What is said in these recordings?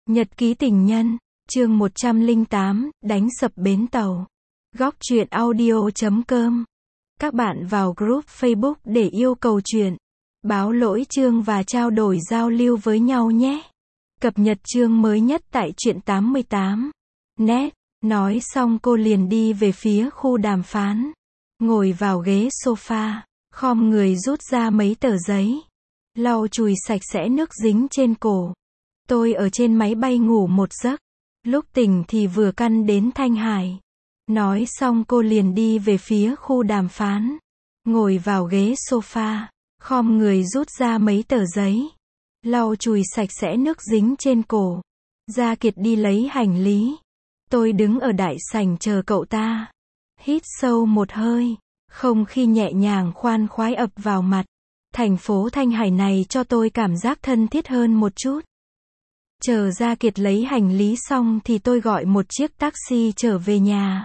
Nhật ký tình nhân, chương 108, đánh sập bến tàu. Góc truyện audio.com. Các bạn vào group Facebook để yêu cầu truyện, báo lỗi chương và trao đổi giao lưu với nhau nhé. Cập nhật chương mới nhất tại truyện 88. Net. Nói xong cô liền đi về phía khu đàm phán. Ngồi vào ghế sofa, khom người rút ra mấy tờ giấy. Lau chùi sạch sẽ nước dính trên cổ. Tôi ở trên máy bay ngủ một giấc. Lúc tỉnh thì vừa căn đến Thanh Hải. Nói xong cô liền đi về phía khu đàm phán. Ngồi vào ghế sofa, khom người rút ra mấy tờ giấy. Lau chùi sạch sẽ nước dính trên cổ. Gia Kiệt đi lấy hành lý. Tôi đứng ở đại sảnh chờ cậu ta. Hít sâu một hơi. Không khí nhẹ nhàng khoan khoái ập vào mặt. Thành phố Thanh Hải này cho tôi cảm giác thân thiết hơn một chút. Chờ Gia Kiệt lấy hành lý xong thì tôi gọi một chiếc taxi trở về nhà.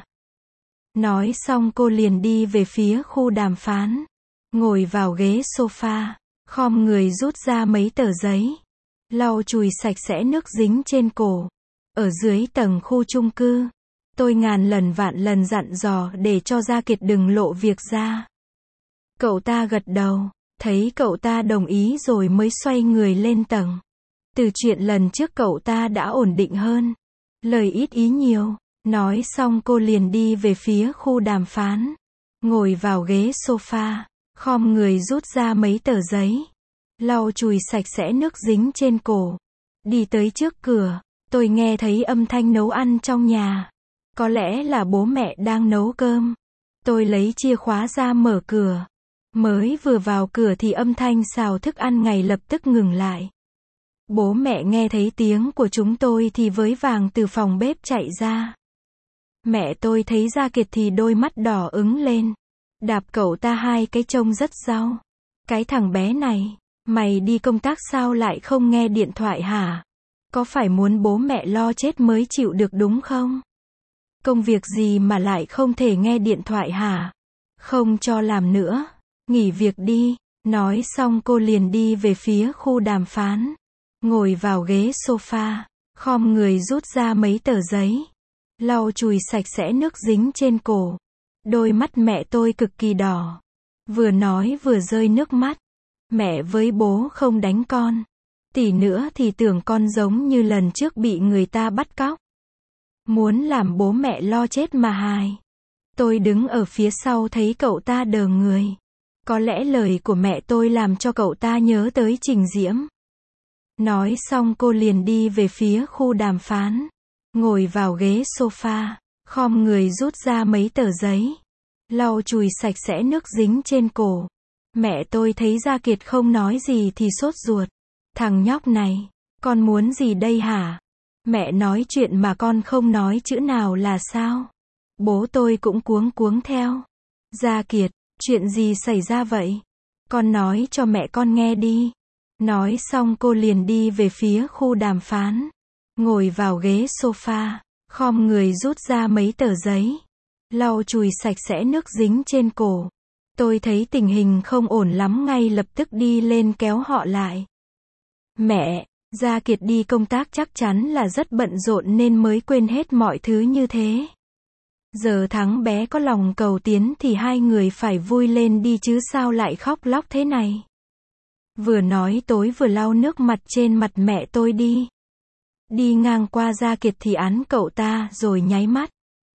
Nói xong cô liền đi về phía khu đàm phán. Ngồi vào ghế sofa, khom người rút ra mấy tờ giấy. Lau chùi sạch sẽ nước dính trên cổ. Ở dưới tầng khu chung cư, tôi ngàn lần vạn lần dặn dò để cho Gia Kiệt đừng lộ việc ra. Cậu ta gật đầu, thấy cậu ta đồng ý rồi mới xoay người lên tầng. Từ chuyện lần trước cậu ta đã ổn định hơn. Lời ít ý nhiều. Nói xong cô liền đi về phía khu đàm phán. Ngồi vào ghế sofa, khom người rút ra mấy tờ giấy. Lau chùi sạch sẽ nước dính trên cổ. Đi tới trước cửa, tôi nghe thấy âm thanh nấu ăn trong nhà. Có lẽ là bố mẹ đang nấu cơm. Tôi lấy chìa khóa ra mở cửa. Mới vừa vào cửa thì âm thanh xào thức ăn ngày lập tức ngừng lại. Bố mẹ nghe thấy tiếng của chúng tôi thì với vàng từ phòng bếp chạy ra. Mẹ tôi thấy Gia Kiệt thì đôi mắt đỏ ửng lên. Đạp cậu ta hai cái trông rất rau. Cái thằng bé này, mày đi công tác sao lại không nghe điện thoại hả? Có phải muốn bố mẹ lo chết mới chịu được đúng không? Công việc gì mà lại không thể nghe điện thoại hả? Không cho làm nữa. Nghỉ việc đi. Nói xong cô liền đi về phía khu đàm phán. Ngồi vào ghế sofa, khom người rút ra mấy tờ giấy. Lau chùi sạch sẽ nước dính trên cổ. Đôi mắt mẹ tôi cực kỳ đỏ. Vừa nói vừa rơi nước mắt. Mẹ với bố không đánh con. Tỷ nữa thì tưởng con giống như lần trước bị người ta bắt cóc. Muốn làm bố mẹ lo chết mà hài. Tôi đứng ở phía sau thấy cậu ta đờ người. Có lẽ lời của mẹ tôi làm cho cậu ta nhớ tới Trình Diễm. Nói xong cô liền đi về phía khu đàm phán. Ngồi vào ghế sofa, khom người rút ra mấy tờ giấy. Lau chùi sạch sẽ nước dính trên cổ. Mẹ tôi thấy Gia Kiệt không nói gì thì sốt ruột. Thằng nhóc này, con muốn gì đây hả? Mẹ nói chuyện mà con không nói chữ nào là sao? Bố tôi cũng cuống cuống theo. Gia Kiệt, chuyện gì xảy ra vậy? Con nói cho mẹ con nghe đi. Nói xong cô liền đi về phía khu đàm phán. Ngồi vào ghế sofa, khom người rút ra mấy tờ giấy. Lau chùi sạch sẽ nước dính trên cổ. Tôi thấy tình hình không ổn lắm ngay lập tức đi lên kéo họ lại. Mẹ, Gia Kiệt đi công tác chắc chắn là rất bận rộn nên mới quên hết mọi thứ như thế. Giờ thằng bé có lòng cầu tiến thì hai người phải vui lên đi chứ sao lại khóc lóc thế này. Vừa nói tối vừa lau nước mặt trên mặt mẹ tôi đi. Đi ngang qua Gia Kiệt thì án cậu ta rồi nháy mắt.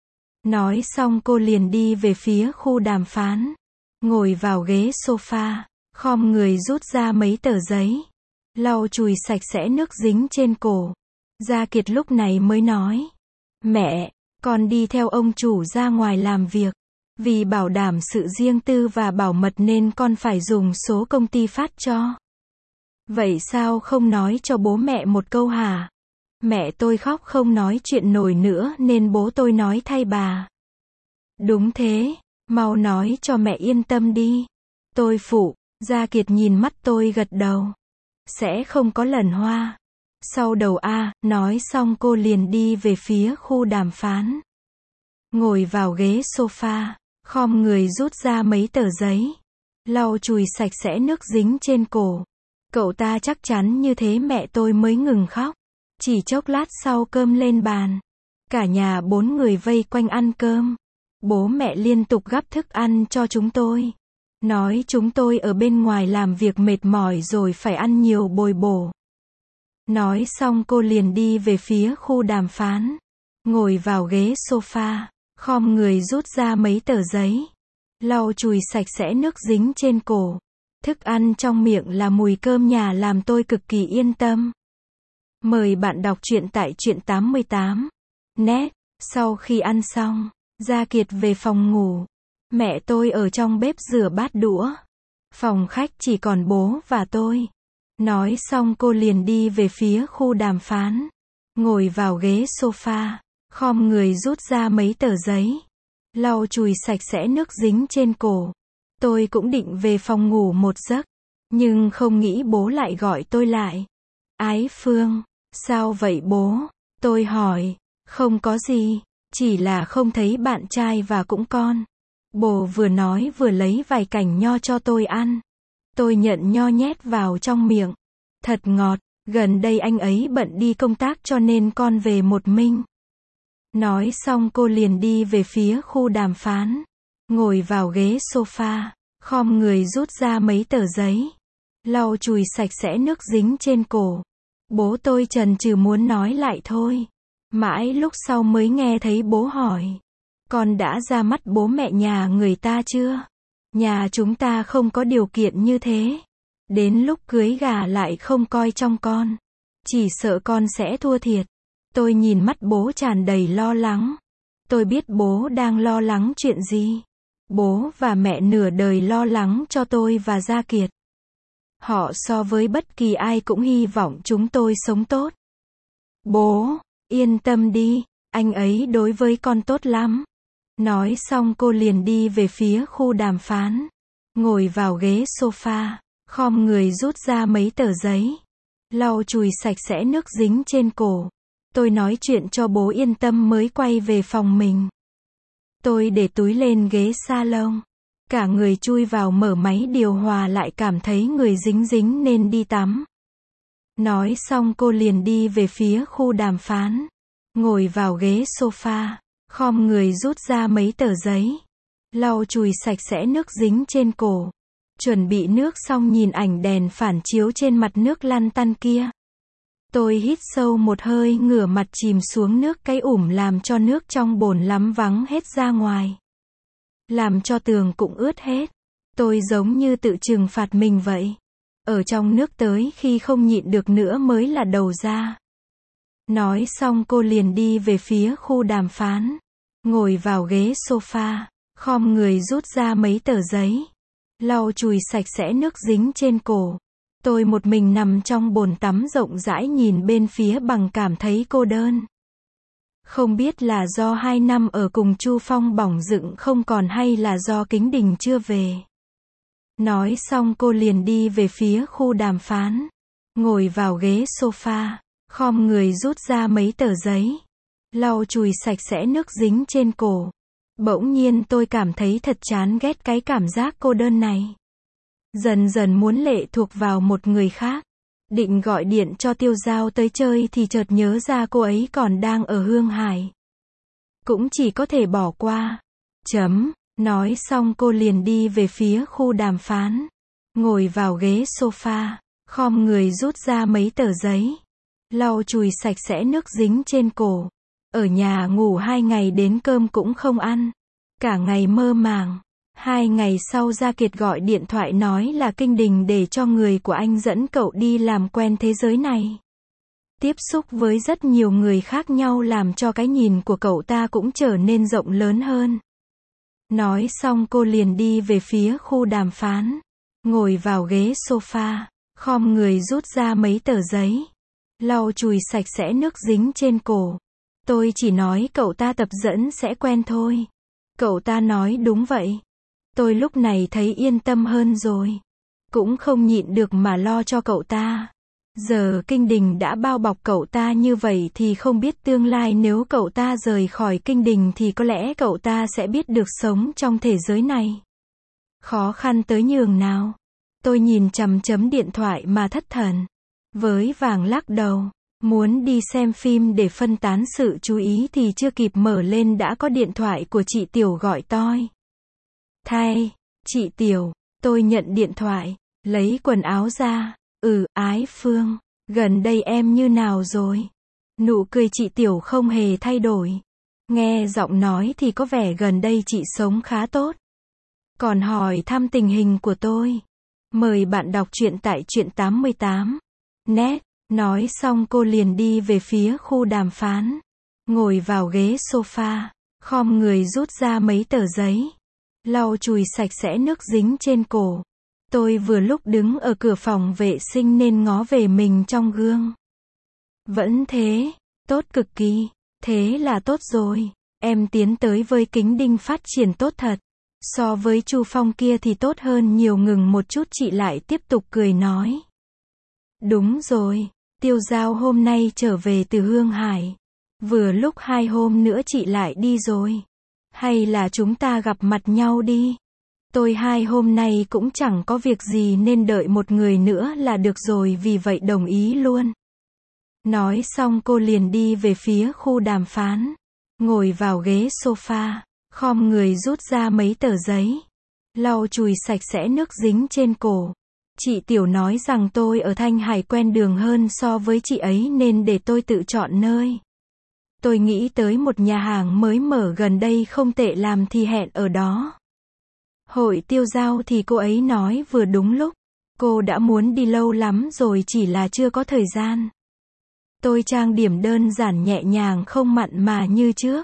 Nói xong cô liền đi về phía khu đàm phán. Ngồi vào ghế sofa, khom người rút ra mấy tờ giấy. Lau chùi sạch sẽ nước dính trên cổ. Gia Kiệt lúc này mới nói. Mẹ, con đi theo ông chủ ra ngoài làm việc. Vì bảo đảm sự riêng tư và bảo mật nên con phải dùng số công ty phát cho. Vậy sao không nói cho bố mẹ một câu hả? Mẹ tôi khóc không nói chuyện nổi nữa nên bố tôi nói thay bà. Đúng thế, mau nói cho mẹ yên tâm đi. Tôi phụ. Gia Kiệt nhìn mắt tôi gật đầu. Sẽ không có lần hoa. Sau đầu A, nói xong cô liền đi về phía khu đàm phán. Ngồi vào ghế sofa, khom người rút ra mấy tờ giấy. Lau chùi sạch sẽ nước dính trên cổ. Cậu ta chắc chắn như thế mẹ tôi mới ngừng khóc. Chỉ chốc lát sau cơm lên bàn. Cả nhà 4 người vây quanh ăn cơm. Bố mẹ liên tục gắp thức ăn cho chúng tôi. Nói chúng tôi ở bên ngoài làm việc mệt mỏi rồi phải ăn nhiều bồi bổ. Nói xong cô liền đi về phía khu đàm phán. Ngồi vào ghế sofa, khom người rút ra mấy tờ giấy. Lau chùi sạch sẽ nước dính trên cổ. Thức ăn trong miệng là mùi cơm nhà làm tôi cực kỳ yên tâm. Mời bạn đọc truyện tại truyện 88. Net. Sau khi ăn xong, Gia Kiệt về phòng ngủ. Mẹ tôi ở trong bếp rửa bát đũa. Phòng khách chỉ còn bố và tôi. Nói xong cô liền đi về phía khu đàm phán. Ngồi vào ghế sofa, khom người rút ra mấy tờ giấy. Lau chùi sạch sẽ nước dính trên cổ. Tôi cũng định về phòng ngủ một giấc. Nhưng không nghĩ bố lại gọi tôi lại. Ái Phương, sao vậy bố? Tôi hỏi. Không có gì, chỉ là không thấy bạn trai và cũng con. Bố vừa nói vừa lấy vài cành nho cho tôi ăn. Tôi nhận nho nhét vào trong miệng. Thật ngọt, gần đây anh ấy bận đi công tác cho nên con về một mình. Nói xong cô liền đi về phía khu đàm phán. Ngồi vào ghế sofa, khom người rút ra mấy tờ giấy. Lau chùi sạch sẽ nước dính trên cổ. Bố tôi chần chừ muốn nói lại thôi. Mãi lúc sau mới nghe thấy bố hỏi. Con đã ra mắt bố mẹ nhà người ta chưa? Nhà chúng ta không có điều kiện như thế. Đến lúc cưới gả lại không coi trong con. Chỉ sợ con sẽ thua thiệt. Tôi nhìn mắt bố tràn đầy lo lắng. Tôi biết bố đang lo lắng chuyện gì. Bố và mẹ nửa đời lo lắng cho tôi và Gia Kiệt. Họ so với bất kỳ ai cũng hy vọng chúng tôi sống tốt. Bố, yên tâm đi, anh ấy đối với con tốt lắm. Nói xong cô liền đi về phía khu đàm phán. Ngồi vào ghế sofa, khom người rút ra mấy tờ giấy. Lau chùi sạch sẽ nước dính trên cổ. Tôi nói chuyện cho bố yên tâm mới quay về phòng mình. Tôi để túi lên ghế salon. Cả người chui vào mở máy điều hòa lại cảm thấy người dính dính nên đi tắm. Nói xong cô liền đi về phía khu đàm phán. Ngồi vào ghế sofa, khom người rút ra mấy tờ giấy. Lau chùi sạch sẽ nước dính trên cổ. Chuẩn bị nước xong nhìn ảnh đèn phản chiếu trên mặt nước lăn tăn kia. Tôi hít sâu một hơi ngửa mặt chìm xuống nước cái làm cho nước trong bồn lắm vắng hết ra ngoài. Làm cho tường cũng ướt hết. Tôi giống như tự trừng phạt mình vậy. Ở trong nước tới khi không nhịn được nữa mới là đầu ra. Nói xong cô liền đi về phía khu đàm phán. Ngồi vào ghế sofa, khom người rút ra mấy tờ giấy. Lau chùi sạch sẽ nước dính trên cổ. Tôi một mình nằm trong bồn tắm rộng rãi nhìn bên phía bằng cảm thấy cô đơn. Không biết là do 2 năm ở cùng Chu Phong bỏng rựng không còn hay là do Kính Đình chưa về. Nói xong cô liền đi về phía khu đàm phán. Ngồi vào ghế sofa, khom người rút ra mấy tờ giấy. Lau chùi sạch sẽ nước dính trên cổ. Bỗng nhiên tôi cảm thấy thật chán ghét cái cảm giác cô đơn này. Dần dần muốn lệ thuộc vào một người khác. Định gọi điện cho Tiêu Giao tới chơi thì chợt nhớ ra cô ấy còn đang ở Hương Hải. Cũng chỉ có thể bỏ qua. Nói xong cô liền đi về phía khu đàm phán. Ngồi vào ghế sofa, khom người rút ra mấy tờ giấy. Lau chùi sạch sẽ nước dính trên cổ. Ở nhà ngủ 2 ngày đến cơm cũng không ăn. Cả ngày mơ màng. 2 ngày sau Gia Kiệt gọi điện thoại nói là Kinh Đình để cho người của anh dẫn cậu đi làm quen thế giới này. Tiếp xúc với rất nhiều người khác nhau làm cho cái nhìn của cậu ta cũng trở nên rộng lớn hơn. Nói xong cô liền đi về phía khu đàm phán. Ngồi vào ghế sofa, khom người rút ra mấy tờ giấy. Lau chùi sạch sẽ nước dính trên cổ. Tôi chỉ nói cậu ta tập dẫn sẽ quen thôi. Cậu ta nói đúng vậy. Tôi lúc này thấy yên tâm hơn rồi. Cũng không nhịn được mà lo cho cậu ta. Giờ Kinh Đình đã bao bọc cậu ta như vậy thì không biết tương lai nếu cậu ta rời khỏi Kinh Đình thì có lẽ cậu ta sẽ biết được sống trong thế giới này. Khó khăn tới nhường nào. Tôi nhìn chằm chấm điện thoại mà thất thần. Với vàng lắc đầu. Muốn đi xem phim để phân tán sự chú ý thì chưa kịp mở lên đã có điện thoại của chị Tiểu gọi toi. Thay, chị Tiểu, tôi nhận điện thoại, lấy quần áo ra, Ái Phương, gần đây em như nào rồi? Nụ cười chị Tiểu không hề thay đổi. Nghe giọng nói thì có vẻ gần đây chị sống khá tốt. Còn hỏi thăm tình hình của tôi. Mời bạn đọc truyện tại truyện 88. Net. Nói xong cô liền đi về phía khu đàm phán. Ngồi vào ghế sofa. Khom người rút ra mấy tờ giấy. Lau chùi sạch sẽ nước dính trên cổ. Tôi vừa lúc đứng ở cửa phòng vệ sinh nên ngó về mình trong gương. Vẫn thế. Tốt cực kỳ. Thế là tốt rồi. Em tiến tới với kính đinh phát triển tốt thật. So với Chu Phong kia thì tốt hơn nhiều. Ngừng một chút chị lại tiếp tục cười nói. Đúng rồi. Tiêu Giao hôm nay trở về từ Hương Hải. Vừa lúc 2 hôm nữa chị lại đi rồi. Hay là chúng ta gặp mặt nhau đi. Tôi 2 hôm nay cũng chẳng có việc gì nên đợi một người nữa là được rồi, vì vậy đồng ý luôn. Nói xong cô liền đi về phía khu đàm phán. Ngồi vào ghế sofa. Khom người rút ra mấy tờ giấy. Lau chùi sạch sẽ nước dính trên cổ. Chị Tiểu nói rằng tôi ở Thanh Hải quen đường hơn so với chị ấy nên để tôi tự chọn nơi. Tôi nghĩ tới một nhà hàng mới mở gần đây không tệ, làm thì hẹn ở đó. Hội Tiêu Giao thì cô ấy nói vừa đúng lúc. Cô đã muốn đi lâu lắm rồi, chỉ là chưa có thời gian. Tôi trang điểm đơn giản nhẹ nhàng không mặn mà như trước.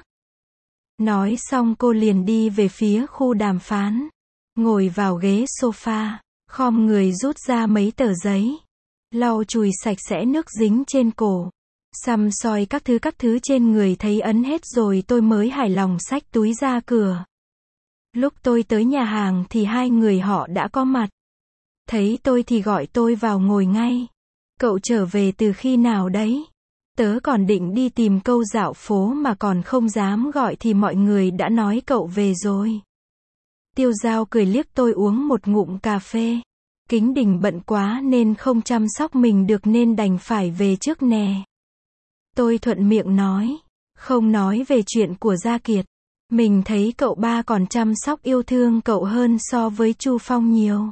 Nói xong cô liền đi về phía khu đàm phán. Ngồi vào ghế sofa. Khom người rút ra mấy tờ giấy. Lau chùi sạch sẽ nước dính trên cổ. Xăm soi các thứ trên người thấy ấn hết rồi tôi mới hài lòng xách túi ra cửa. Lúc tôi tới nhà hàng thì 2 người họ đã có mặt. Thấy tôi thì gọi tôi vào ngồi ngay. Cậu trở về từ khi nào đấy? Tớ còn định đi tìm câu dạo phố mà còn không dám gọi thì mọi người đã nói cậu về rồi. Tiêu Giao cười liếc tôi uống một ngụm cà phê. Kính Đình bận quá nên không chăm sóc mình được nên đành phải về trước nè. Tôi thuận miệng nói. Không nói về chuyện của Gia Kiệt. Mình thấy cậu ba còn chăm sóc yêu thương cậu hơn so với Chu Phong nhiều.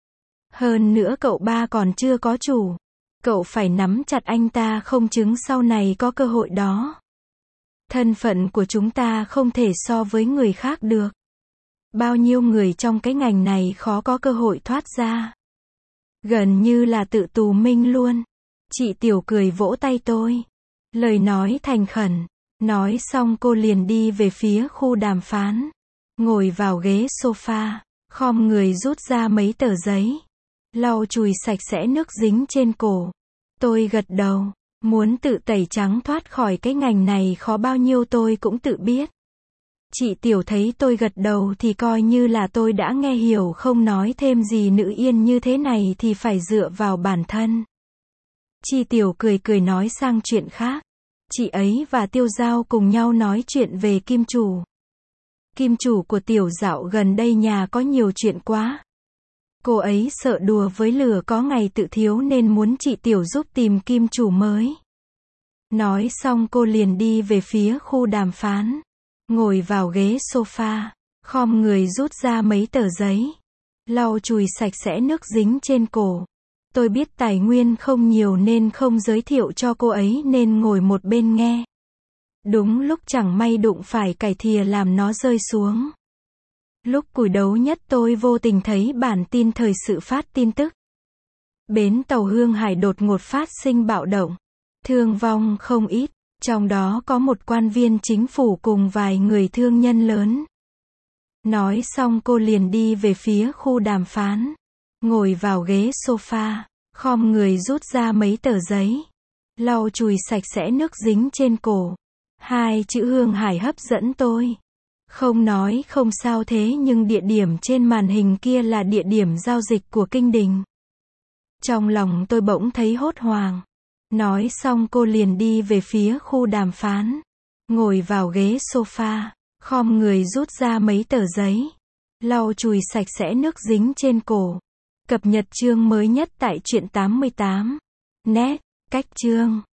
Hơn nữa cậu ba còn chưa có chủ. Cậu phải nắm chặt anh ta, không chứng sau này có cơ hội đó. Thân phận của chúng ta không thể so với người khác được. Bao nhiêu người trong cái ngành này khó có cơ hội thoát ra. Gần như là tự tù minh luôn. Chị Tiểu cười vỗ tay tôi. Lời nói thành khẩn. Nói xong cô liền đi về phía khu đàm phán. Ngồi vào ghế sofa. Khom người rút ra mấy tờ giấy. Lau chùi sạch sẽ nước dính trên cổ. Tôi gật đầu. Muốn tự tẩy trắng thoát khỏi cái ngành này khó bao nhiêu tôi cũng tự biết. Chị Tiểu thấy tôi gật đầu thì coi như là tôi đã nghe hiểu, không nói thêm gì. Nữ yên như thế này thì phải dựa vào bản thân. Chị Tiểu cười nói sang chuyện khác. Chị ấy và Tiêu Giao cùng nhau nói chuyện về kim chủ. Kim chủ của Tiểu Dạo gần đây nhà có nhiều chuyện quá. Cô ấy sợ đùa với lửa có ngày tự thiếu nên muốn chị Tiểu giúp tìm kim chủ mới. Nói xong cô liền đi về phía khu đàm phán. Ngồi vào ghế sofa. Khom người rút ra mấy tờ giấy. Lau chùi sạch sẽ nước dính trên cổ. Tôi biết tài nguyên không nhiều nên không giới thiệu cho cô ấy nên ngồi một bên nghe. Đúng lúc chẳng may đụng phải cải thìa làm nó rơi xuống. Lúc cùi đấu nhất tôi vô tình thấy bản tin thời sự phát tin tức. Bến tàu Hương Hải đột ngột phát sinh bạo động. Thương vong không ít. Trong đó có một quan viên chính phủ cùng vài người thương nhân lớn. Nói xong cô liền đi về phía khu đàm phán. Ngồi vào ghế sofa. Khom người rút ra mấy tờ giấy. Lau chùi sạch sẽ nước dính trên cổ. 2 chữ Hương Hải hấp dẫn tôi. Không nói không sao thế nhưng địa điểm trên màn hình kia là địa điểm giao dịch của Kinh Đình. Trong lòng tôi bỗng thấy hốt hoảng. Nói xong cô liền đi về phía khu đàm phán. Ngồi vào ghế sofa. Khom người rút ra mấy tờ giấy. Lau chùi sạch sẽ nước dính trên cổ. Cập nhật chương mới nhất tại truyện 88. Net. Cách chương